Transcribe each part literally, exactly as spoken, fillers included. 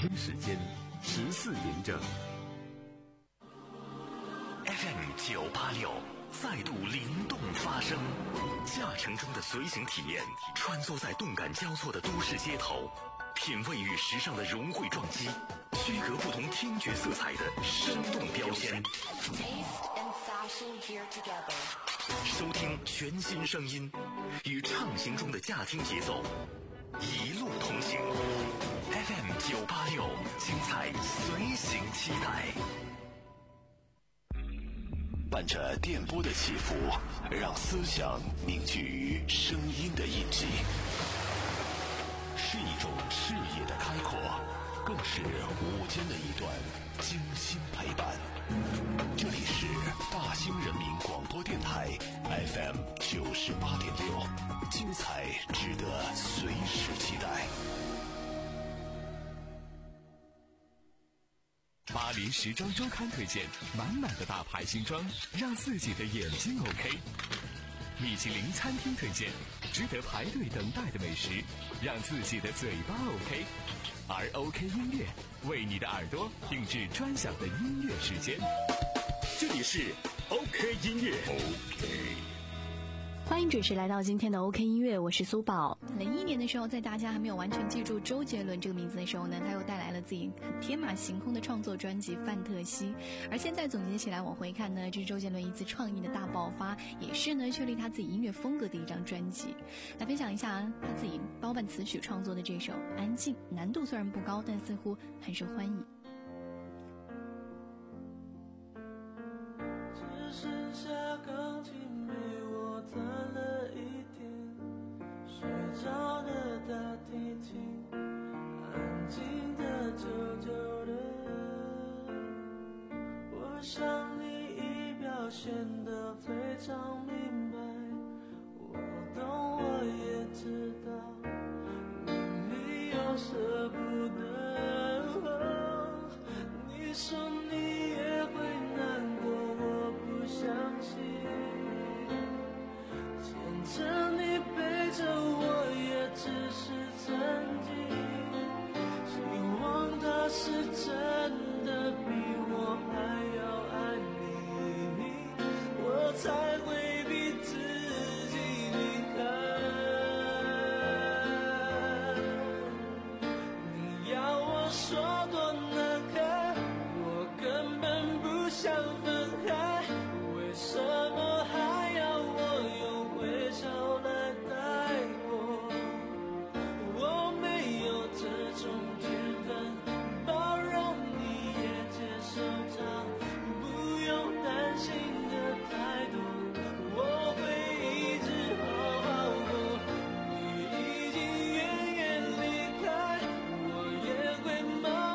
京时间十四点整。 F M 九八六再度灵动发声，驾乘中的随行体验，穿梭在动感交错的都市街头，品味与时尚的融汇撞击，区隔不同听觉色彩的生动标签。收听全新声音，与畅行中的驾听节奏，一路同行。F M 九八六，精彩随行期待。 伴着电波的起伏，让思想凝聚于声音的印记，是一种视野的开阔，更是午间的一段精心陪伴。这里是大兴人民广播电台 F M 九十八点六，精彩值得随时期待。 巴黎时装周刊推荐满满的大牌新装，让自己的眼睛 OK。米其林餐厅推荐值得排队等待的美食，让自己的嘴巴 OK。而 OK 音乐为你的耳朵定制专享的音乐时间。这里是 OK 音乐 OK。 欢迎准时来到今天的 OK 音乐，我是苏宝。 零一年的时候，在大家还没有完全记住周杰伦这个名字的时候呢，他又带来了自己天马行空的创作专辑《范特西》，而现在总结起来往回看呢，这是周杰伦一次创意的大爆发，也是呢确立他自己音乐风格的一张专辑。来分享一下他自己包办词曲创作的这首《安静》，难度虽然不高，但似乎很受欢迎。 只剩下钢琴陪我弹了一天，睡着的大提琴，安静的久久的。我想你已表现得非常明白，我懂我也知道你没有舍不得。你说你也会难过，我不相信，牵着你背着我也只是曾经，希望他是真的比我还要爱你，我才会逼自己离开。你要我说多难看，我根本不想分开，为什么还要我用微笑来带过？我没有这种天分，包容你也接受它，不用担心的太多，我会一直好好过。你已经远远离开，我也会慢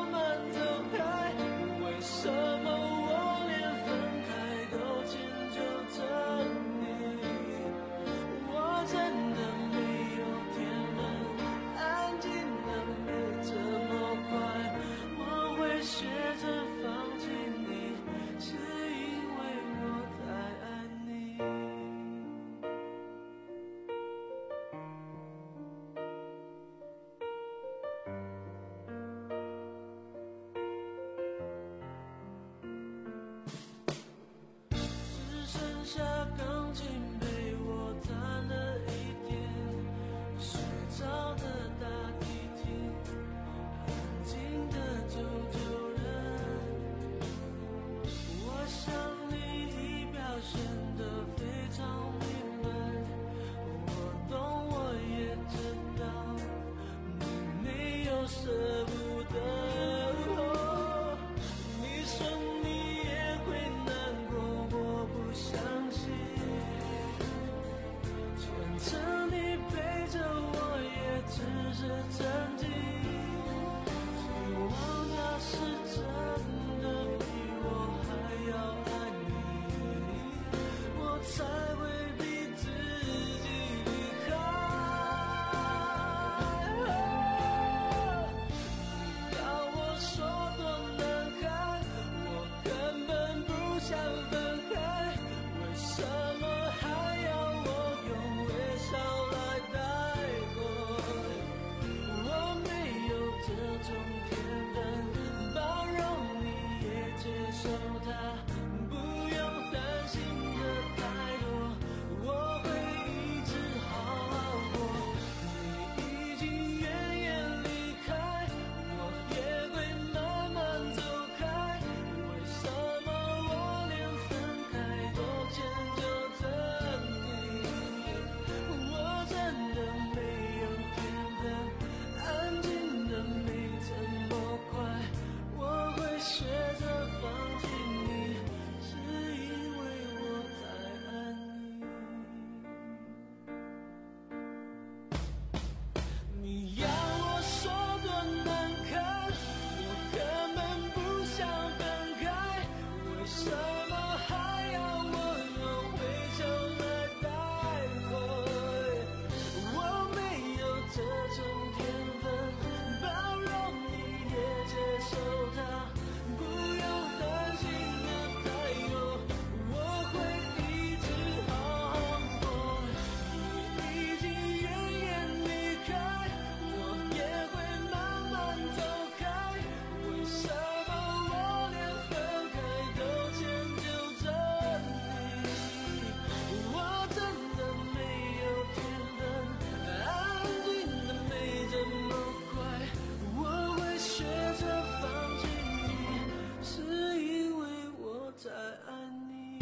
学着放弃你，是因为我在爱你。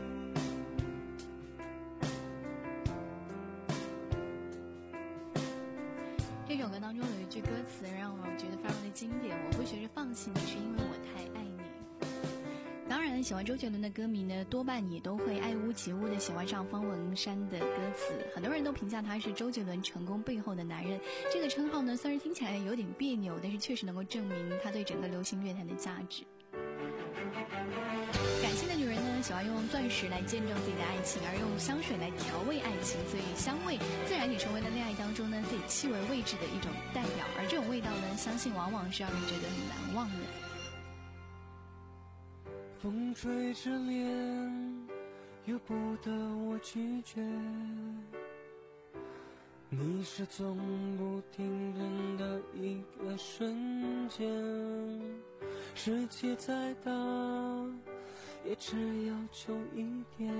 这首歌当中有一句歌词让我觉得非常的经典，我会学着放弃你，是因为我太爱你。当然喜欢周杰伦的歌迷呢，多半也都会爱屋及乌的喜欢上方文山的歌词，很多人都评价他是周杰伦成功背后的男人。这个称号呢，虽然听起来有点别扭，但是确实能够证明他对整个流行乐坛的价值。感性的女人呢，喜欢用钻石来见证自己的爱情，而用香水来调味爱情，所以香味自然也成为了恋爱当中呢自己气味位置的一种代表，而这种味道呢，相信往往是让人觉得很难忘的。 风吹着脸，由不得我拒绝，你是从不停顿的一个瞬间，世界再大也只要求一点，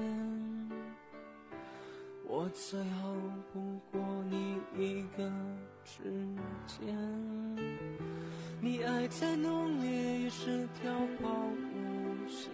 我最后不过你一个指尖，你爱再浓烈也是条跑无限，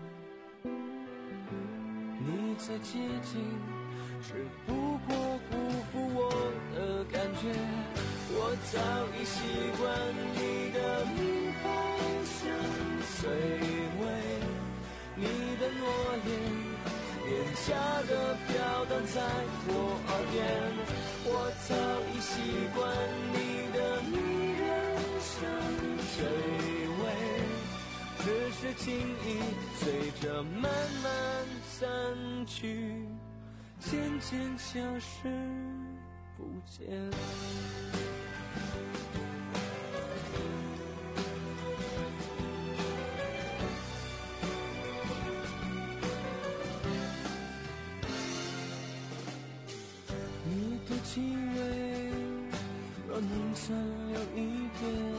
你再接近只不过辜负我的感觉，我早已习惯你的名牌香水味，你的诺言廉价的飘荡在我耳边，我早已习惯你的迷人香水味，只是情意随着慢慢散去，渐渐消失不见。你的气味若能残留一点，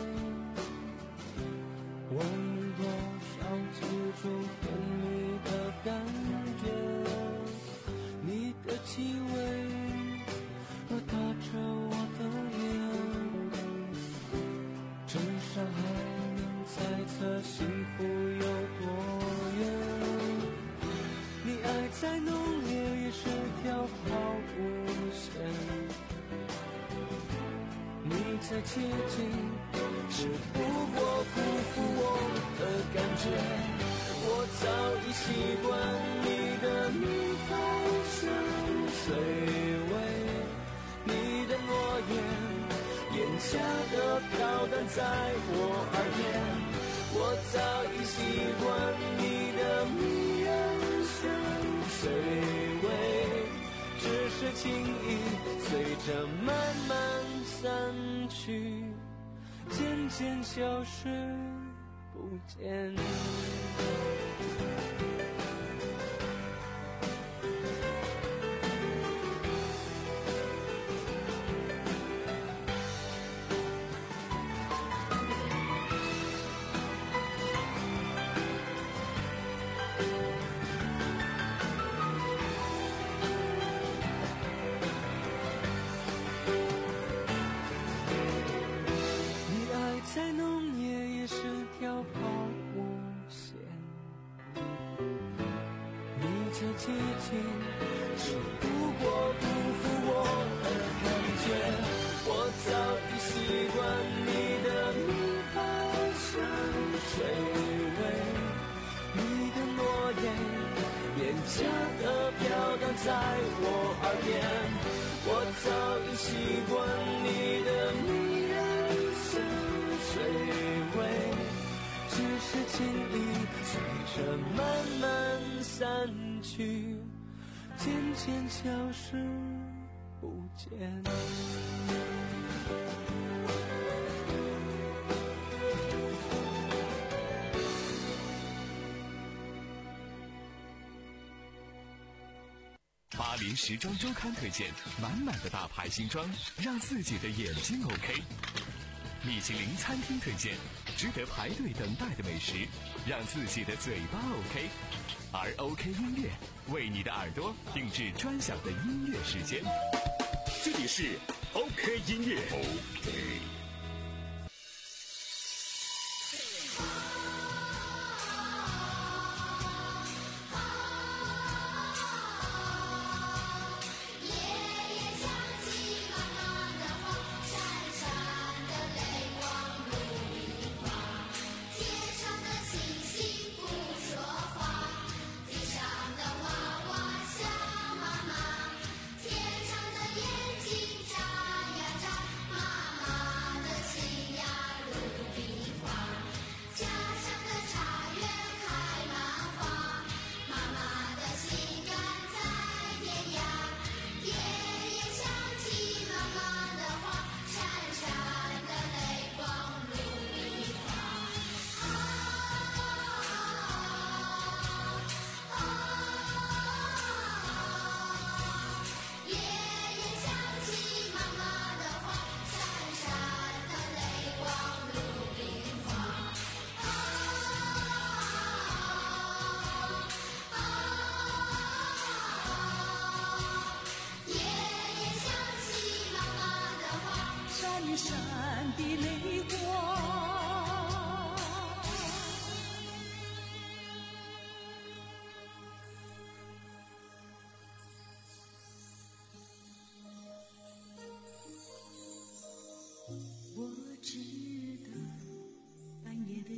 我能多少记住甜蜜的感觉，你的气味若搭着我的脸，至少还能猜测幸福有多远，你爱再浓烈也是条跑无限，你再接近只不过辜负我的感觉，我早已习惯你的名牌香水味，你的诺言廉价的飘荡在我耳边，我早已习惯你的迷人香水味，只是情意随着慢慢散去，渐渐消失不见。再浓烈也是条跑无限，你再接近只不过辜负我的感觉，我早已习惯你的名牌香水味，你的诺言廉价的飘荡在我耳边，我早已习惯你的迷人水味，只是情意随着慢慢散去，渐渐消失不见。 巴黎时装周刊推荐满满的大牌新装，让自己的眼睛 OK。米其林餐厅推荐值得排队等待的美食，让自己的嘴巴 OK。而 OK 音乐为你的耳朵定制专享的音乐时间。 这里是 OK 音乐。OK。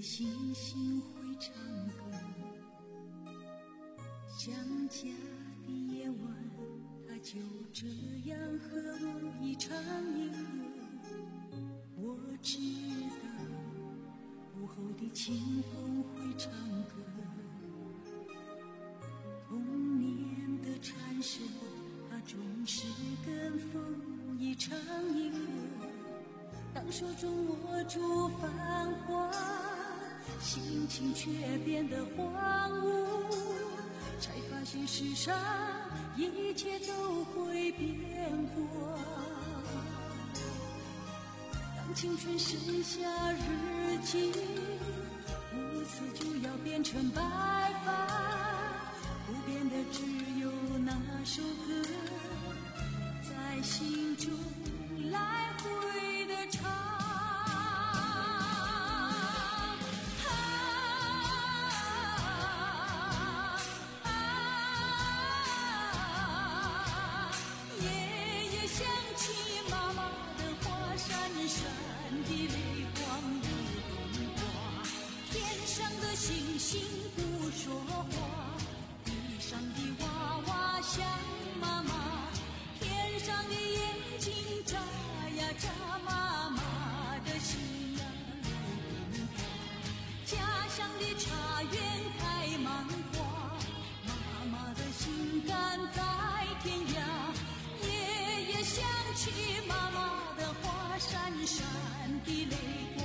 的星星会唱歌，想家的夜晚，它就这样和我一唱一和。我知道午后的清风会唱歌，童年的蝉声，它总是跟风一唱一和。当手中握住繁华，心情却变得荒芜，才发现世上一切都会变过。当青春剩下日记，暮色就要变成白发，不变的只有那首歌，在心中来回的唱。星星不说话，地上的娃娃想妈妈，天上的眼睛眨呀眨，妈妈的心啊露冰花，家乡的茶园开满花，妈妈的心肝在天涯，夜夜想起妈妈的话，闪闪的泪光。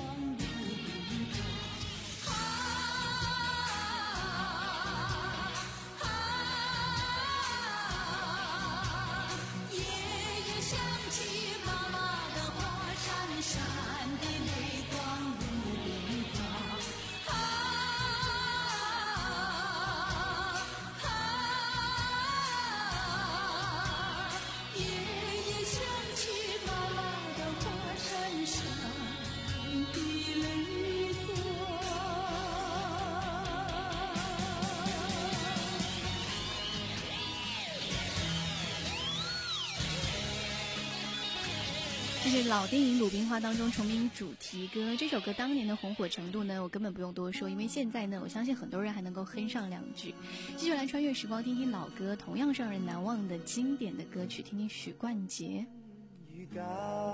这是老电影《鲁冰花》当中重名主题歌。这首歌当年的红火程度呢，我根本不用多说，因为现在呢，我相信很多人还能够哼上两句。继续来穿越时光，听听老歌，同样是让人难忘的经典的歌曲，听听许冠杰。 與假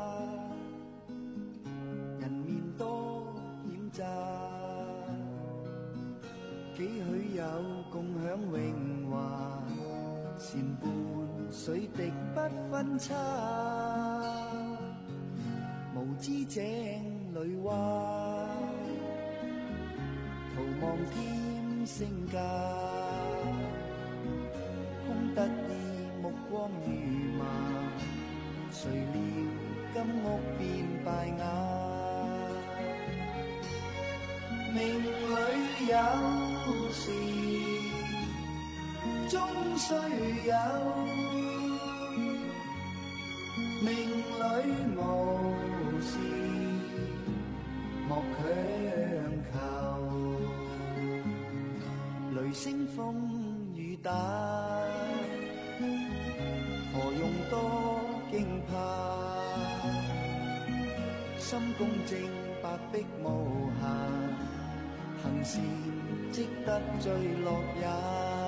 人面多險詐，幾許有共享榮華，善伴水滴不分差。無知井裏蛙，徒望添聲價，空得意目光如麻，誰料金屋變敗瓦。命裏有時終須有，命裏無事莫強求，雷聲風雨打，何用多驚怕？心公正白璧無瑕，行善積得最樂也。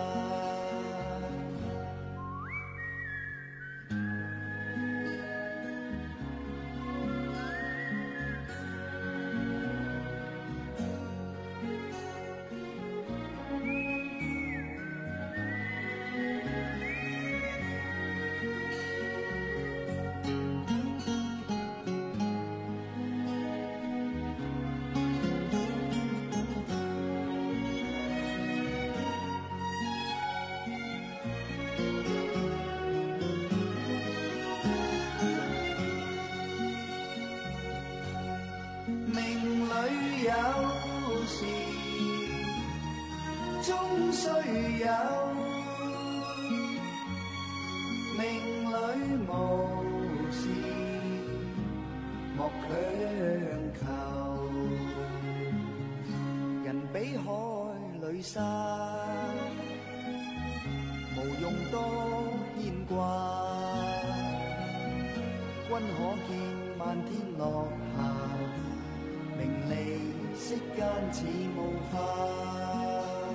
息間似無法。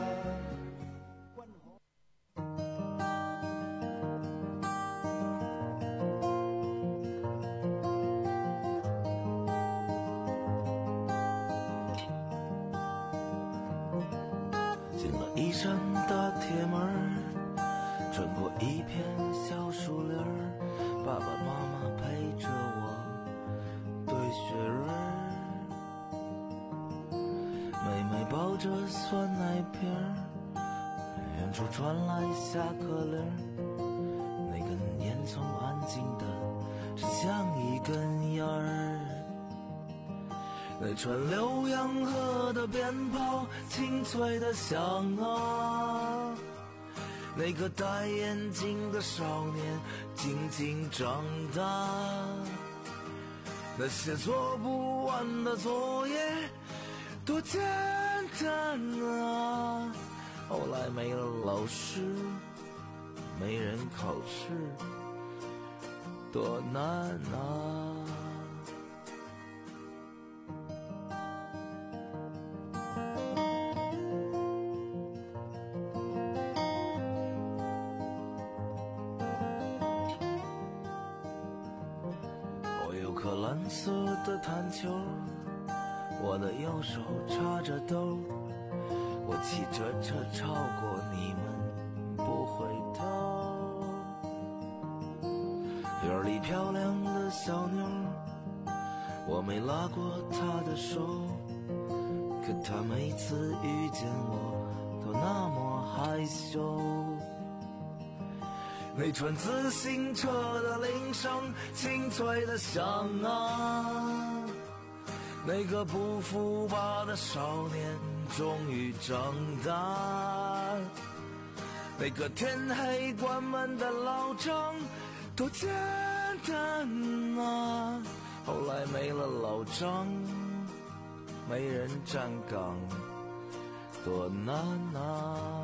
进了一扇大铁门，穿过一片小树林，爸爸妈妈陪着我堆雪人，妹妹抱着酸奶瓶，远处传来下课铃，那根烟囱安静的是像一根烟儿，那串浏阳河的鞭炮清脆的响啊，那个戴眼镜的少年静静长大，那些做不完的作业多简单啊，后来没了老师，没人考试，多难啊。颗蓝色的弹球，我的右手插着兜，我骑着车超过你们不回头。院里漂亮的小妞，我没拉过她的手，可她每次遇见我都那么害羞。那串自行车的铃声清脆的响啊，那个不服吧的少年终于长大，那个天黑关门的老张多简单啊，后来没了老张，没人站岗，多难啊。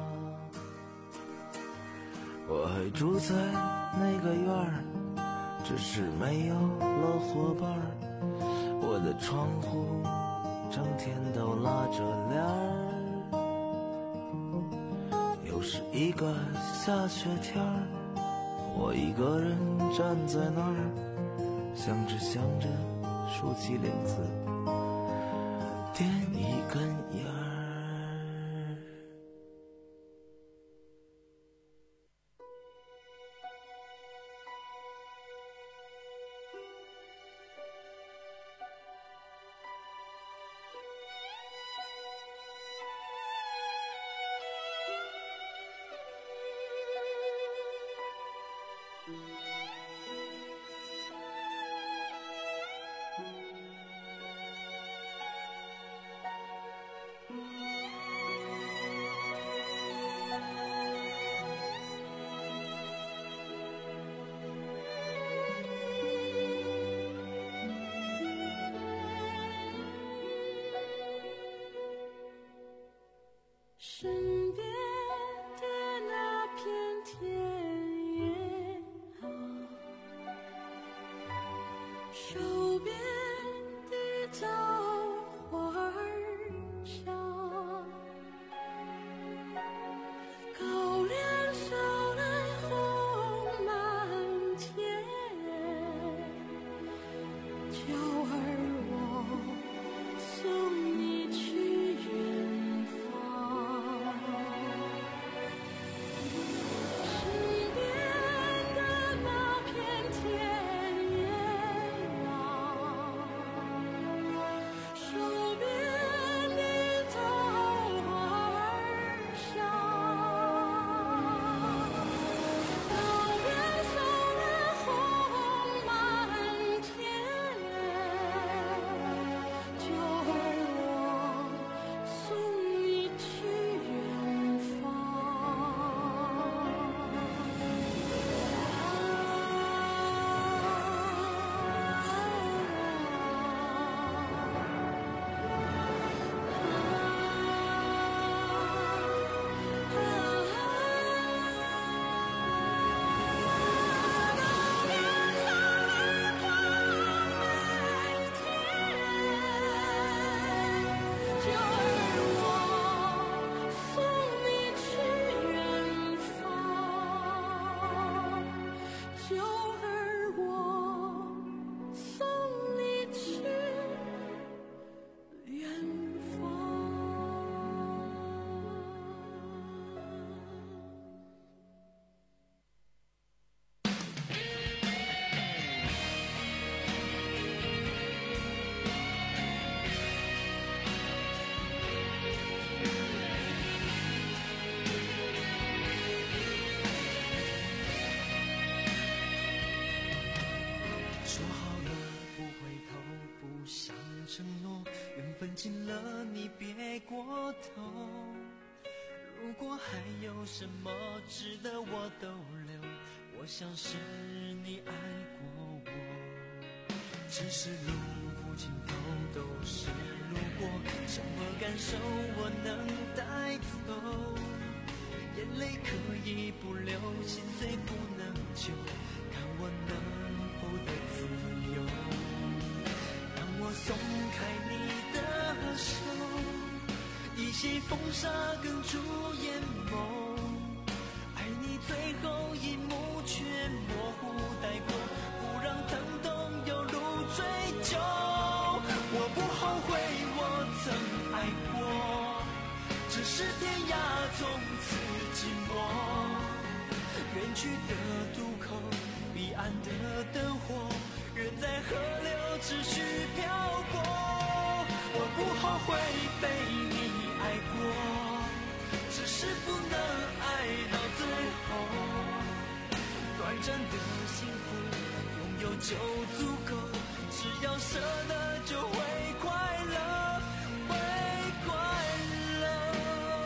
我还住在那个院儿，只是没有了伙伴儿，我的窗户整天都拉着帘儿，又是一个下雪天儿，我一个人站在那儿，想着想着竖起领子点一根烟儿。 看清了你别过头，如果还有什么值得我逗留，我想是你爱过我。只是路尽头都是路过，什么感受我能带走？眼泪可以不流，心碎不能救，看我能否得自由。当我松开你的手，一些风沙哽住眼眸，爱你最后一幕却模糊带过，不让疼痛有路追究。我不后悔我曾爱过，只是天涯从此寂寞，远去的渡口，彼岸的灯火，人在河流持续漂泊。我不后悔被你爱过，只是不能爱到最后。短暂的幸福拥有就足够，只要舍得就会快乐，会快乐。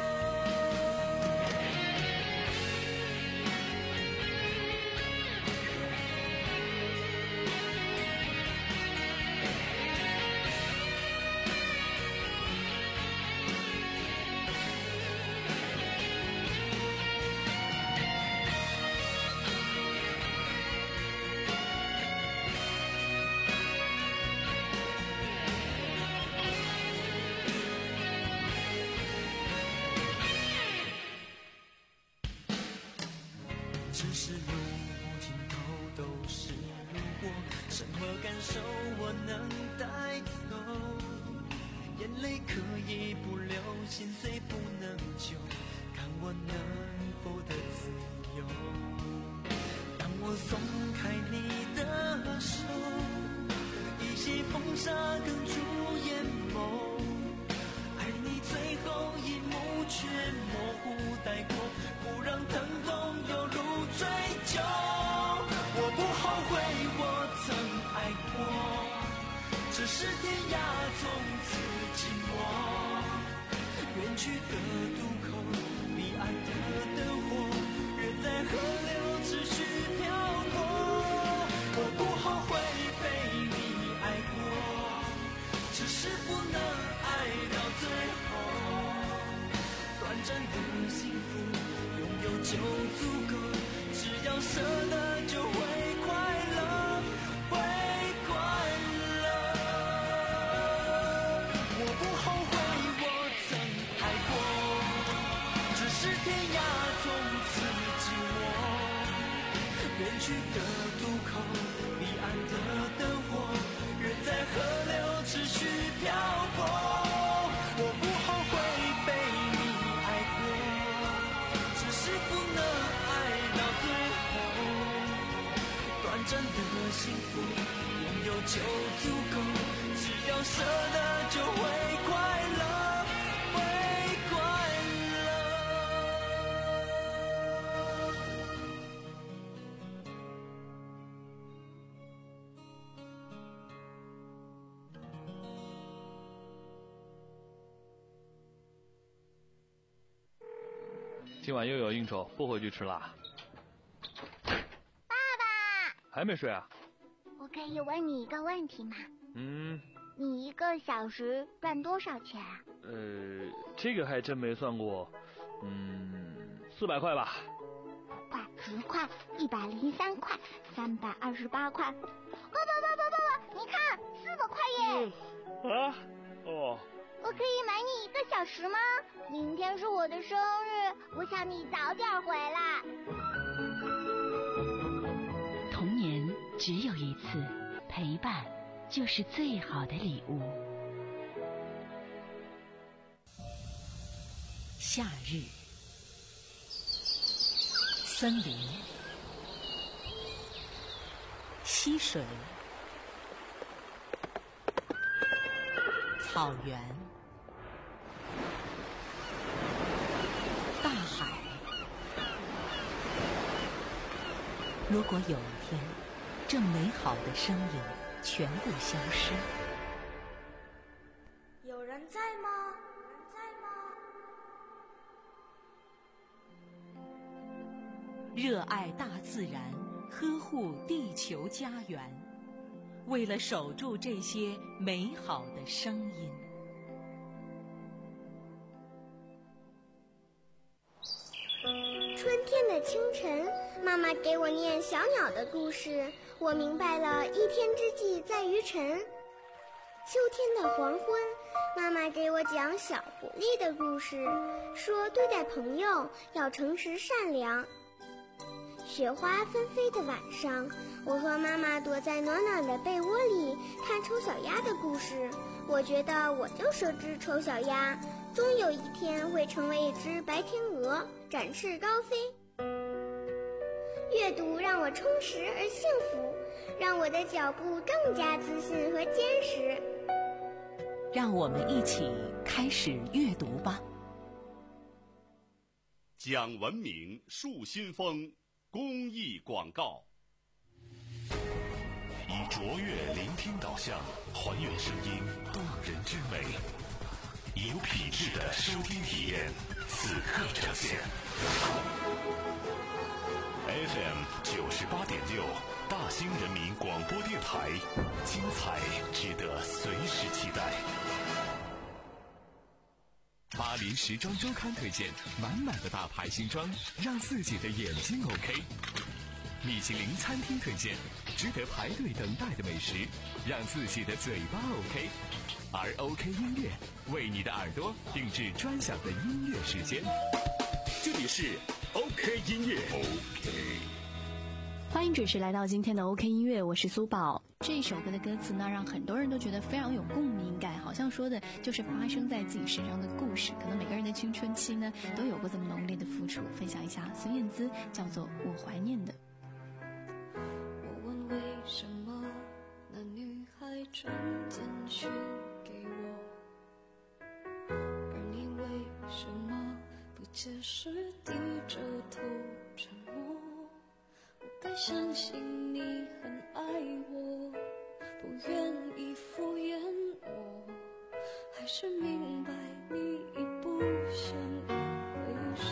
只是路尽头都是路过，什么感受我能带走？眼泪可以不流，心碎不能救，看我能否得自由。当我松开你的手，一些风沙哽住眼眸，爱你最后一幕却模糊带过，不让疼痛有路追究。我不后悔我曾爱过，只是天涯从此寂寞，远去的渡口，彼岸的灯火，人在河流持续漂泊。我不后悔被你爱过，只是不能爱到最后。短暂的幸福拥有就足够，只要舍得就会快乐，会快乐。我不后悔我曾爱过，只是天涯从此寂寞，远去的渡口，彼岸的灯火，人在河流持续漂泊。我不后悔被你爱过，只是不能爱到最后。短暂的幸福拥有就足够，只要舍得就会快乐，会快乐。 今晚又有应酬，不回去吃啦。 爸爸， 还没睡啊？ 我可以问你一个问题吗？ 嗯。 你一个小时赚多少钱啊？ 呃，这个还真没算过。嗯，四百块吧。 块、十块、一百零三块、三百二十八块。不不不不不不，你看，四百块耶！ 嗯、啊？哦。 我可以买你一个小时吗？明天是我的生日，我想你早点回来。 童年只有一次，陪伴就是最好的礼物。夏日，森林，溪水，草原，大海。如果有一天，这美好的声音全部消失， 有人热爱大自然，呵护地球家园，为了守住这些美好的声音。 春天的清晨，妈妈给我念小鸟的故事，我明白了一天之计在于晨。秋天的黄昏，妈妈给我讲小狐狸的故事，说对待朋友要诚实善良。雪花纷飞的晚上，我和妈妈躲在暖暖的被窝里看丑小鸭的故事，我觉得我就是只丑小鸭，终有一天会成为一只白天鹅，展翅高飞。阅读让我充实而幸福，让我的脚步更加自信和坚实。 让我们一起开始阅读吧。 讲文明树新风公益广告。 以卓越聆听导向，还原声音动人之美，以有品质的收听体验，此刻呈现。F M 九十八点六，大兴人民广播电台，精彩值得随时期待。 巴黎时装周刊推荐满满的大牌新装，让自己的眼睛 OK。米其林餐厅推荐值得排队等待的美食，让自己的嘴巴 OK。而 OK 音乐为你的耳朵定制专享的音乐时间。这里是 OK 音乐 OK。 欢迎准时来到今天的 OK 音乐，我是苏宝。 这首歌的歌词呢，让很多人都觉得非常有共鸣感，好像说的就是发生在自己身上的故事。可能每个人的青春期呢，都有过这么浓烈的付出。分享一下孙燕姿叫做《我怀念的》。 我问为什么那女孩传简讯给我，而你为什么不解释，低着头沉默？我该相信你很爱我，不愿意敷衍我，还是明白你已不想回首？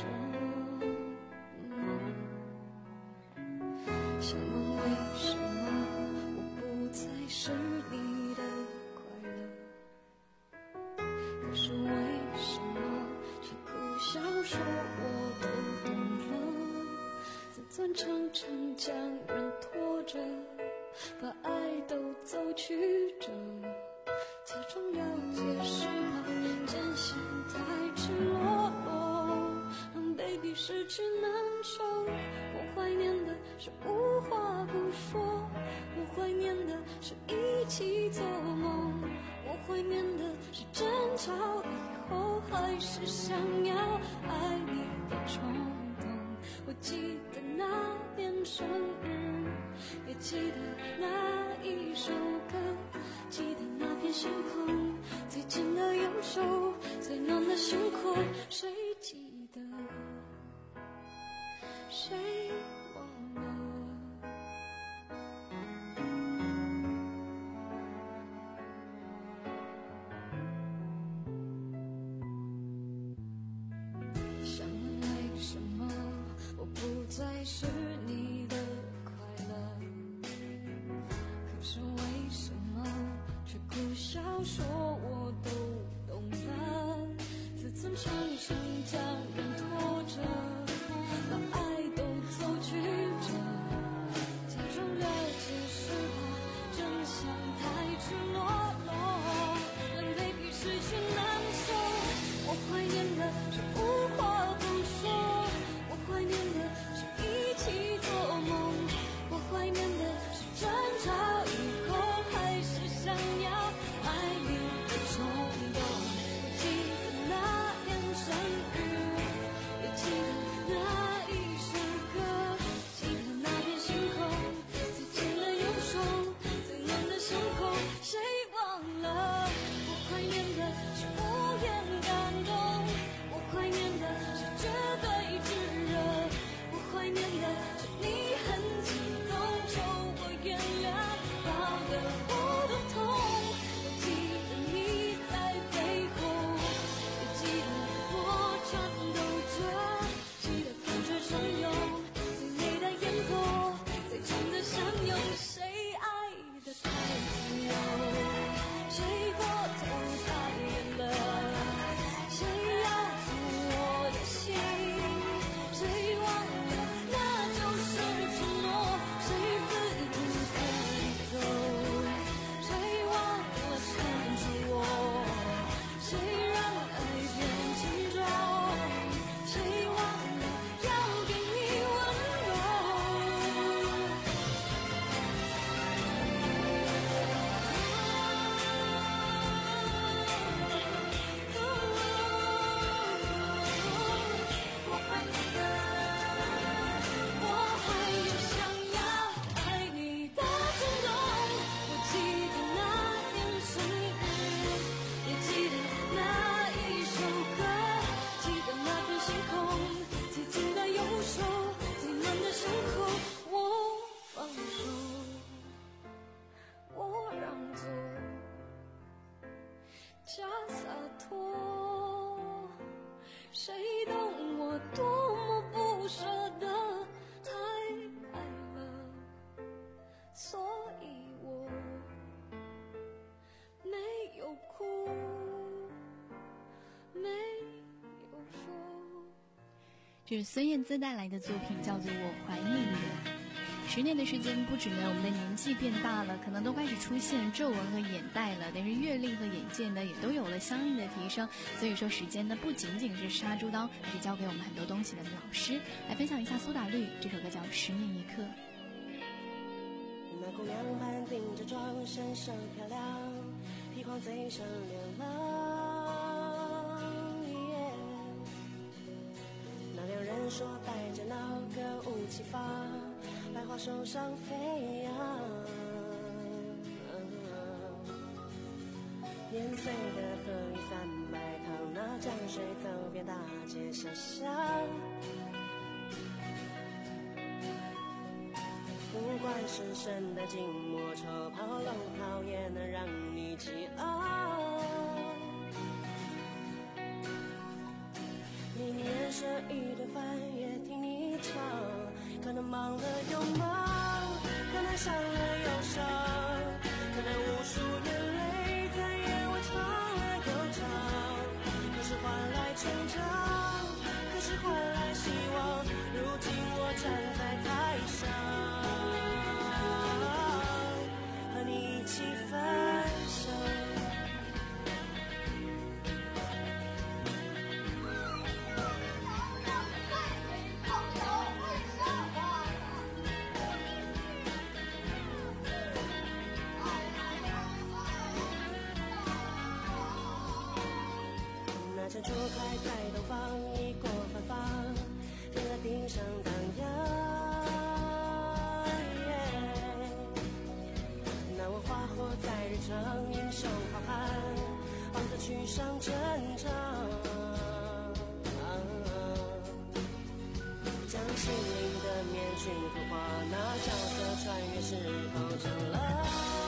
想问为什么我不再是你的快乐，可是为什么却苦笑说我都懂了？自尊常常将人拖着，把爱都走曲折，假装了解是怕真相太赤裸裸，让 baby 失去难受。我怀念的是无话不说，我怀念的是一起做梦，我怀念的是争吵以后还是想要爱你的冲动。我记得那年生日，也记得那一首歌，记得那片星空，最近的右手，最暖的胸口，谁记得，谁忘了？想问为什么我不再是你的快乐，可是为什么却苦笑说我都懂了？自尊常常将人拖着，把爱都走曲折，假装了解是怕真相太赤裸裸，让 baby 失去难受。我怀念的是无话不说，我怀念的是一起做梦，我怀念的是争吵以后还是想要爱你的冲动。我记得那年生谁懂我多么不舍得，太爱了，所以我没有哭，没有说。 这是孙燕姿带来的作品，叫做《我怀念你》。十年的时间，不止呢，我们的年纪变大了，可能都开始出现皱纹和眼袋了，但是阅历和眼界呢，也都有了相应的提升。所以说，时间呢，不仅仅是杀猪刀，而是教给我们很多东西的老师。来分享一下苏打绿这首歌，叫《十年一刻》。 那姑娘盘顶着妆，身上漂亮，披黄嘴上流浪。Yeah、那两人说带着那歌舞齐发。百花手上飞扬，年岁的河雨三百趟，那江水走遍大街小巷。不管是身的静默愁跑龙套，也能让你激昂。你年舍一顿饭，也听你唱。可能忙了又忙，可能伤了又伤，可能无数眼泪在夜晚唱了又唱。可是换来成长，可是换来希望。如今我站在台上，和你一起分享。珍珠开在东方，一过芬芳，天鹅顶上荡漾。Yeah、难忘花火在日常，英雄好汉，王子去上战场。将心灵的面具孵化，那角色穿越时候成了。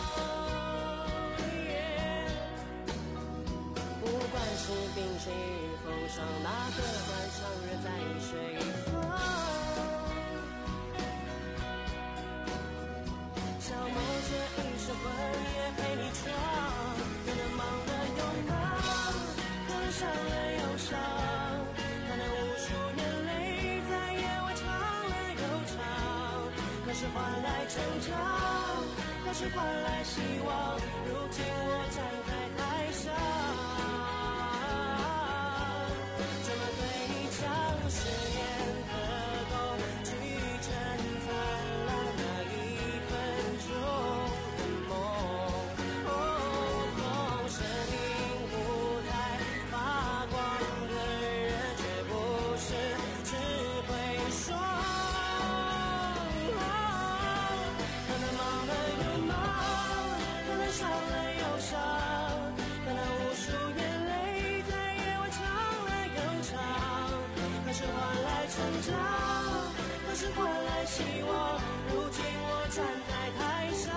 不管是冰水与风霜，那个断肠人在水风。消磨着一生魂，也陪你闯。可能忙了又忙，可能伤了又伤，可能无数眼泪在夜晚唱了又唱。可是换来成长，可是换来希望。如今我站在台上。誓言可够去承载了那一分钟的梦。哦，生命舞台发光的人，却不是只会说。可能忙了又忙，可能伤了又伤，可能无数眼泪在夜晚唱了又唱。可是换来成长，可是换来希望。如今我站在台上，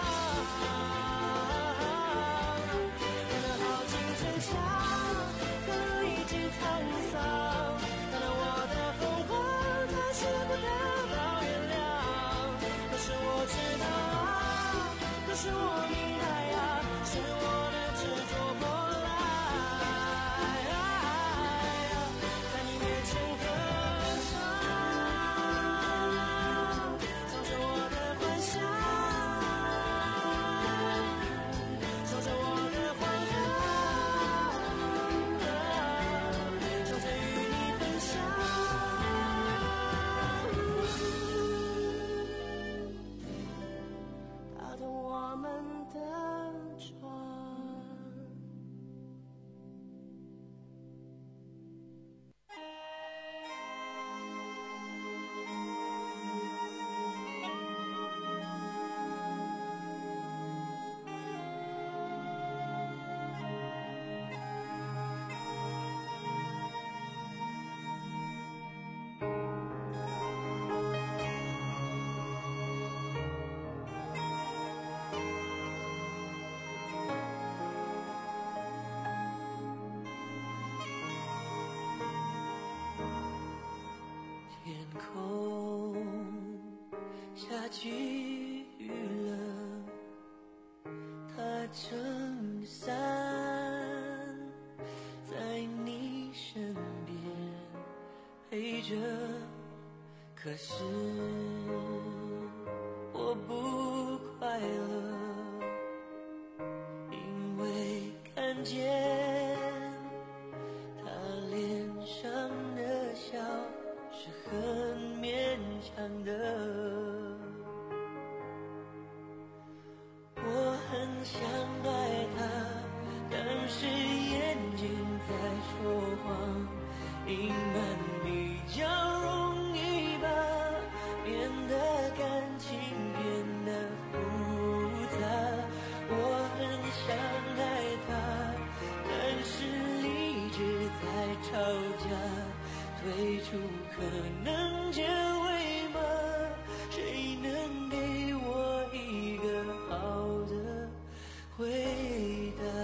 可能耗尽逞强，可能历经沧桑，可能我的疯狂还是不得到原谅。可是我知道啊，可是我明白啊，是我的执着破烂。在你面前歌唱，唱着我的幻想。 空，下起雨了，它撑伞在你身边陪着，可是我不快乐，因为看见他脸上的笑是很勉强的。我很想爱他，但是眼睛在说谎，隐瞒比较容易吧，变得感情变得复杂。我很想爱他，但是理智在吵架，退出可能结尾吗？谁能给我一个好的回答？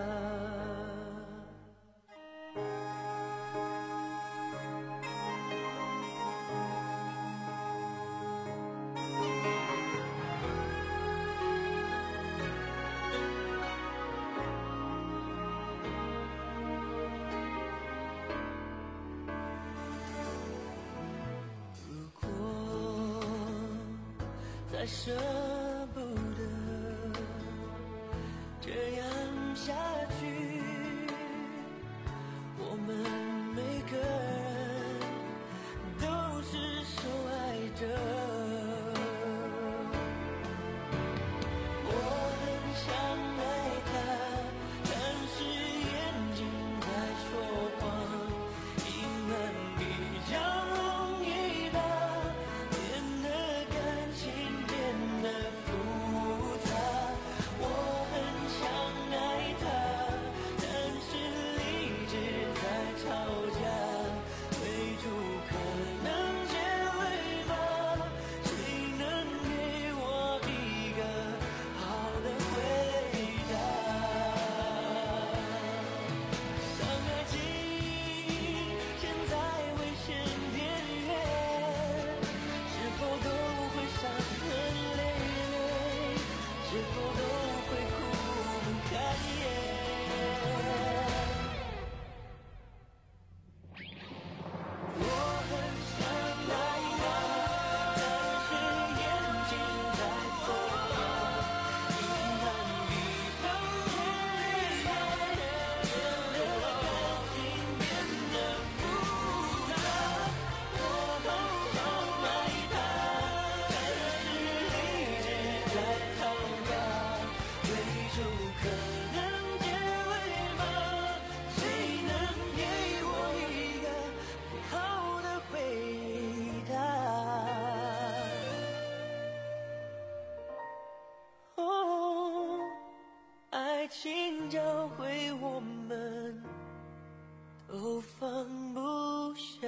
再舍不得这样下去，我们每个人都是受害者。我很想爱他，但是眼睛在说谎，隐瞒比较容易吧，变得感情变得复杂。我很想爱他，但是理智在吵架，退出可能结尾吧，谁能给我一个好的回答？当爱情现在危险边缘，是否都会伤痕累累？是否都会苦不堪言？我很想爱他，但是眼睛在说谎，隐瞒比较容易吧，变得感情变得复杂。我很想爱他，但是理智在吵架，退出可能结尾吗？谁能给我一个好的回答？哦，爱情教会我们都放不下。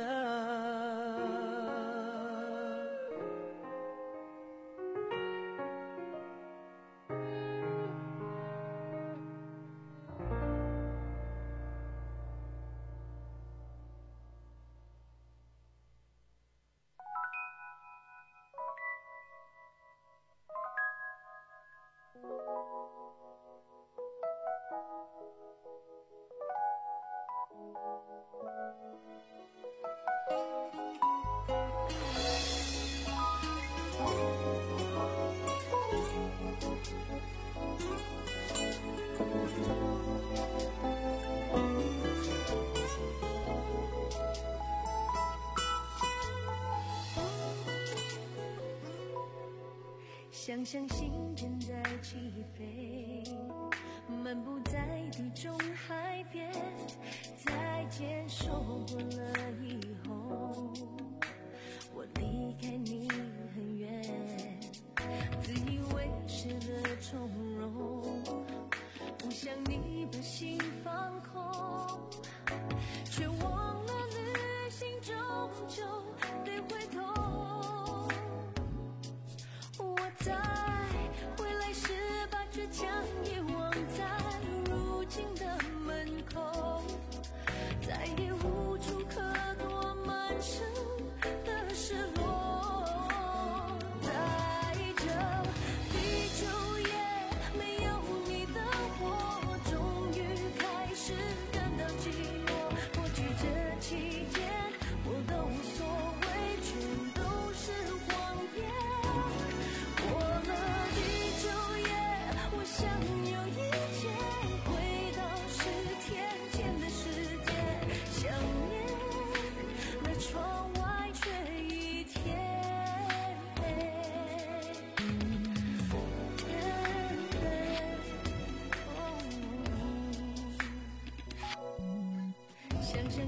想象心正在起飞，漫步在地中海边，再见说过了以后，我离开你很远，自以为失了从容，不想你把心放空，却忘了旅行终究得回头。我在回来时把倔强遗忘在如今的门口，再也无处可躲，满身的失落。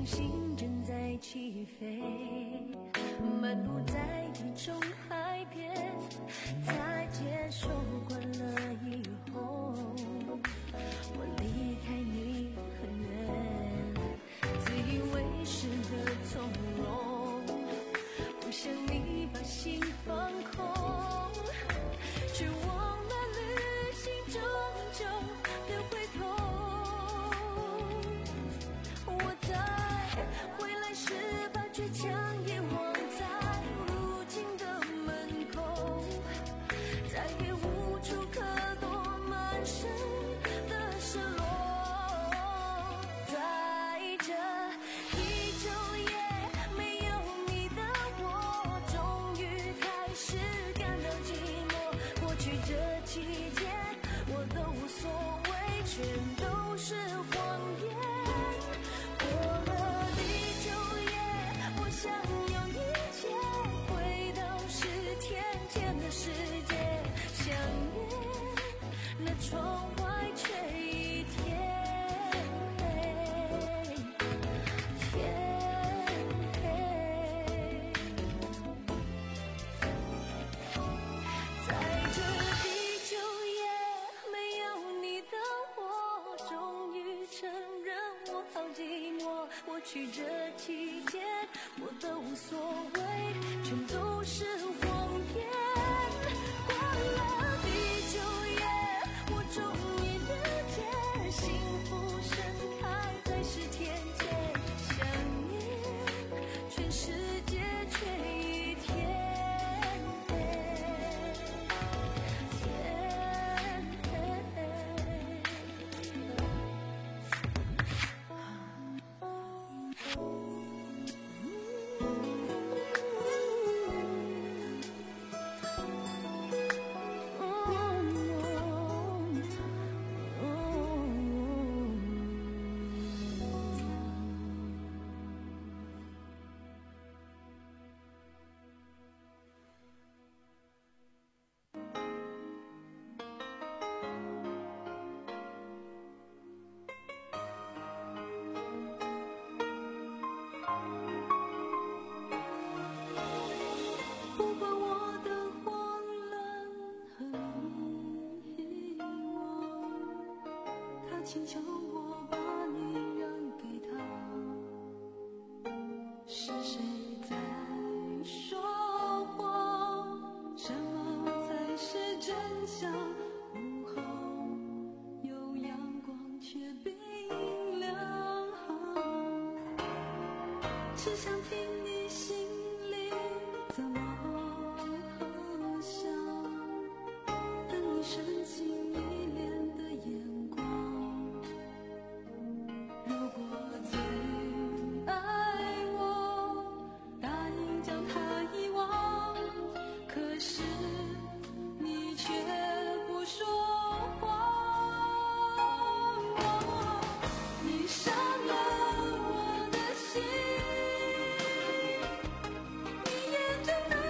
星星正在起飞，漫步在一种海边，在街收惯了以后，我离开你很远，自以为是的从容，不想你把心放空，却忘了旅行终究得回头。我在回来时把倔强也忘在如今的门口，再也无处可躲，满身的失落。在这一昼夜没有你的我，终于开始感到寂寞。过去这期间我都无所谓，全都是谎言。过了地久夜，我想有一切回到十天前的世界，想念那窗外却一天天黑。在这地久夜没有你的我，终于承认我好寂寞。过去这期间我都无所谓，全都是谎言。过了地久夜，我终于了解，幸福盛开在十天前，想念全世界却一天不管我的慌乱和迷惘，他请求我把你让给他。是谁在说谎？什么才是真相？午后有阳光却冰凉，只想听你心里怎么想，等你深情依恋的眼光。如果最爱我，答应将它遗忘，可是你却不说谎。你伤了我的心，你眼中的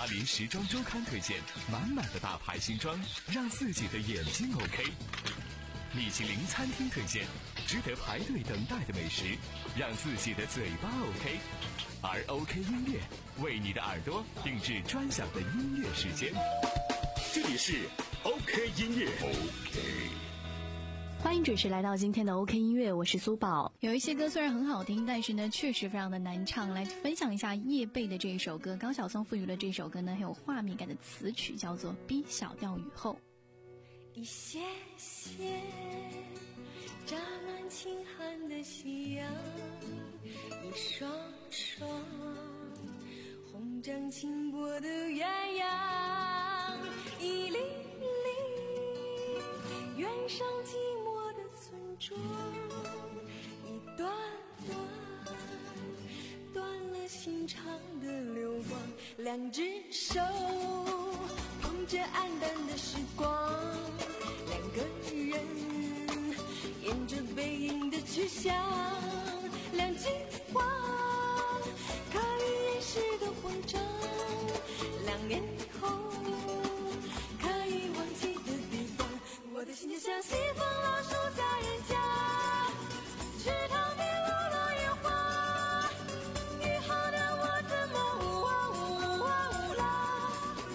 巴黎时装周刊推荐，满满的大牌新装，让自己的眼睛 OK。米其林餐厅推荐，值得排队等待的美食，让自己的嘴巴 OK。而 OK 音乐为你的耳朵定制专享的音乐时间。 这里是 OK 音乐 OK。 欢迎准时来到今天的 OK 音乐，我是苏宝。 有一些歌虽然很好听，但是呢确实非常的难唱。来分享一下叶蓓的这一首歌，高晓松赋予了这首歌呢很有画面感的词曲，叫做《B 小调雨后》。 一些些乍暖轻寒的夕阳，一双双红掌轻拨的鸳鸯，一粒粒远上寂寞的村庄，一段段断了心肠的流光，两只手捧着黯淡的时光，两个人沿着背影的去向，两句话可以掩饰的慌张，两年后可以忘记的地方，我的心就像西风老树下人家，池塘边落落叶花，雨后的我怎么呜啊呜啊呜啦。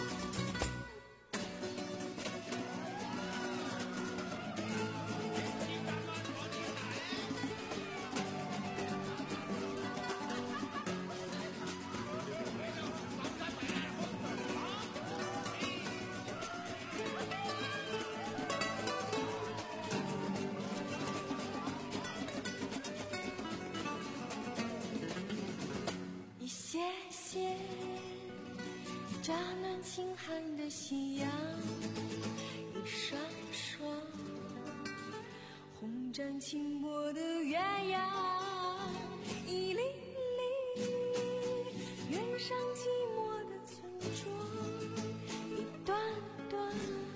一些些乍暖轻寒的夕阳，一双双红掌轻拨的鸳鸯，一粒粒远上寂寞的村庄，一段段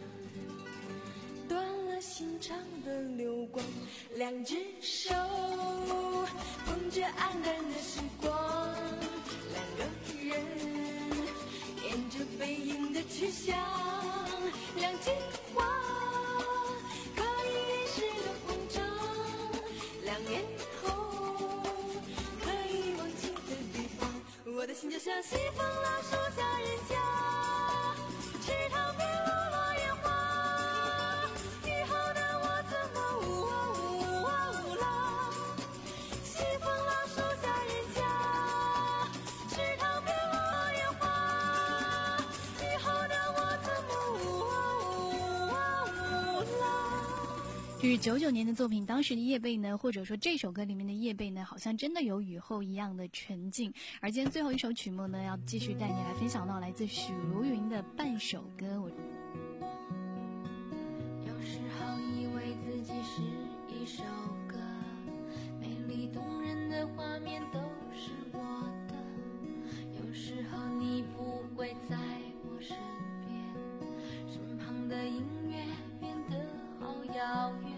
断了心肠的流光，两只手捧着黯淡的时光，两个人沿着背影的去向，两句话可以掩饰的慌张，两年后可以忘记的地方，我的心就像西风老树下人家，池塘边落落叶花，雨后的我怎么呜啊呜啊呜啦，西风老树下人家，池塘边落落叶花，雨后的我怎么呜啊呜啊呜啦。 这是九九年的作品，当时的叶蓓呢，或者说这首歌里面的叶蓓呢，好像真的有雨后一样的纯净。而今天最后一首曲目呢，要继续带你来分享到来自许茹芸的《半首歌》。我有时候以为自己是一首歌，美丽动人的画面都是我的，有时候你不会在我身边，身旁的音乐变得好遥远，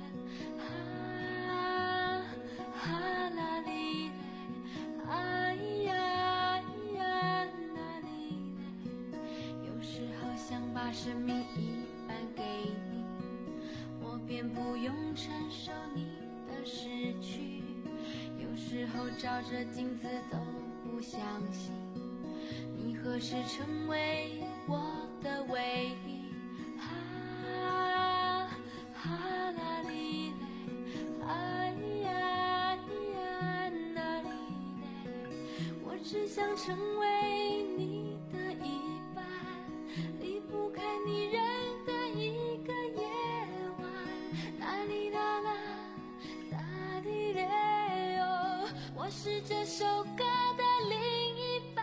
啊啊啦哩嘞，哎呀呀啦哩嘞，有时候想把生命一半给你，我便不用承受你的失去，有时候照着镜子都不相信，你何时成为我的唯一，啊啊啦哩嘞，哎呀呀啦哩嘞，我只想成为你的一半，离不开你人的一个夜晚，啦哩啦啦啦哩嘞哦，我是这首歌的另一半。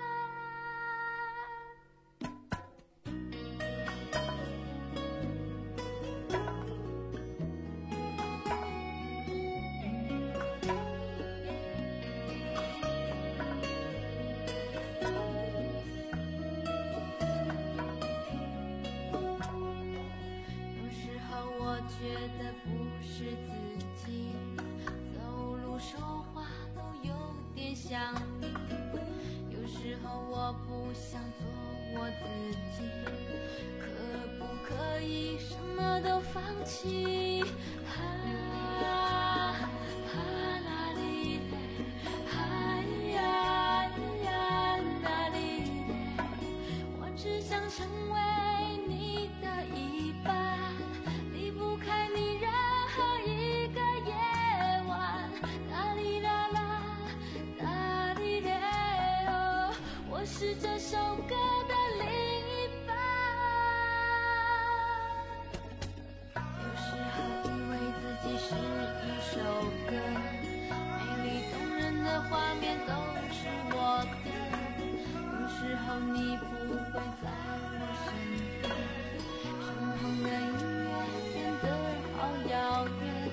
有时候我觉得不是自己，走路说话都有点像你，有时候我不想做我自己，可不可以什么都放弃？哈哈啦哩嘞，嗨呀呀啦哩嘞，我只想成为你的一半，离不开你任何一个夜晚。啦哩啦啦，啦哩嘞哦，我是这首歌的另一半。有时候以为自己是一首歌，美丽动人的画面都是我的。有时候你不会在我身边，身旁的音乐变得好遥远。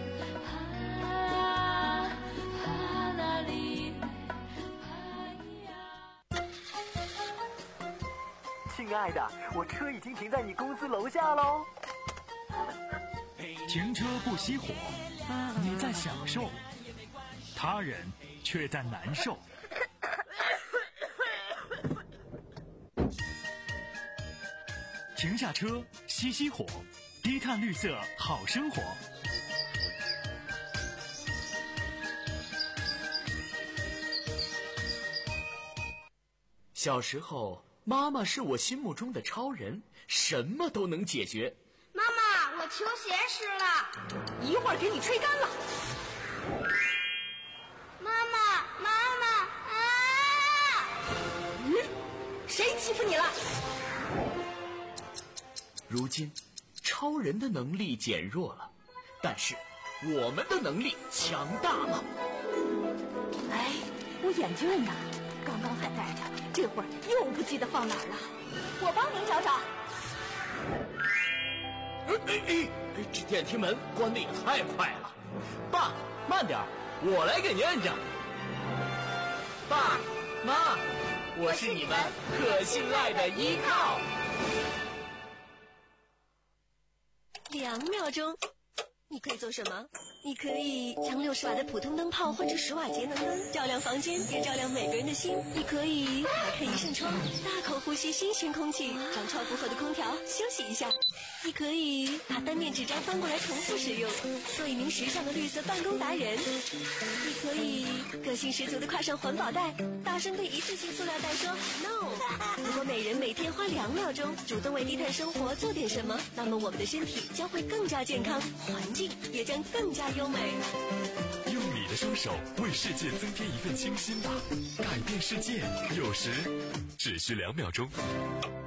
哈哈啦哩嘞， 亲爱的，我车已经停在你公司楼下喽。 停车不熄火，你在享受，他人却在难受。停下车，熄熄火，低碳绿色好生活。 小时候，妈妈是我心目中的超人，什么都能解决。 妈妈，我球鞋湿了， 一会儿给你吹干了。 妈妈，妈妈啊！ 嗯，谁欺负你了？ 如今，超人的能力减弱了，但是我们的能力强大了。 哎，我眼镜呢？刚刚还戴着，这会儿又不记得放哪儿了。我帮您找找。 哎哎哎！这电梯门关得也太快了。爸，慢点，我来给您摁着。爸妈，我是你们可信赖的依靠。 两秒钟，你可以做什么？你可以将六十瓦的普通灯泡换成十瓦节能灯，照亮房间，也照亮每个人的心。你可以打开一扇窗，大口呼吸新鲜空气，让超负荷的空调休息一下。你可以把单面纸张翻过来重复使用，做一名时尚的绿色办公达人。你可以个性十足的挎上环保袋，大声对一次性塑料袋说 no。如果每人每天花两秒钟主动为低碳生活做点什么，那么我们的身体将会更加健康，环境也将更加优美。 用你的双手为世界增添一份清新吧，改变世界有时只需两秒钟。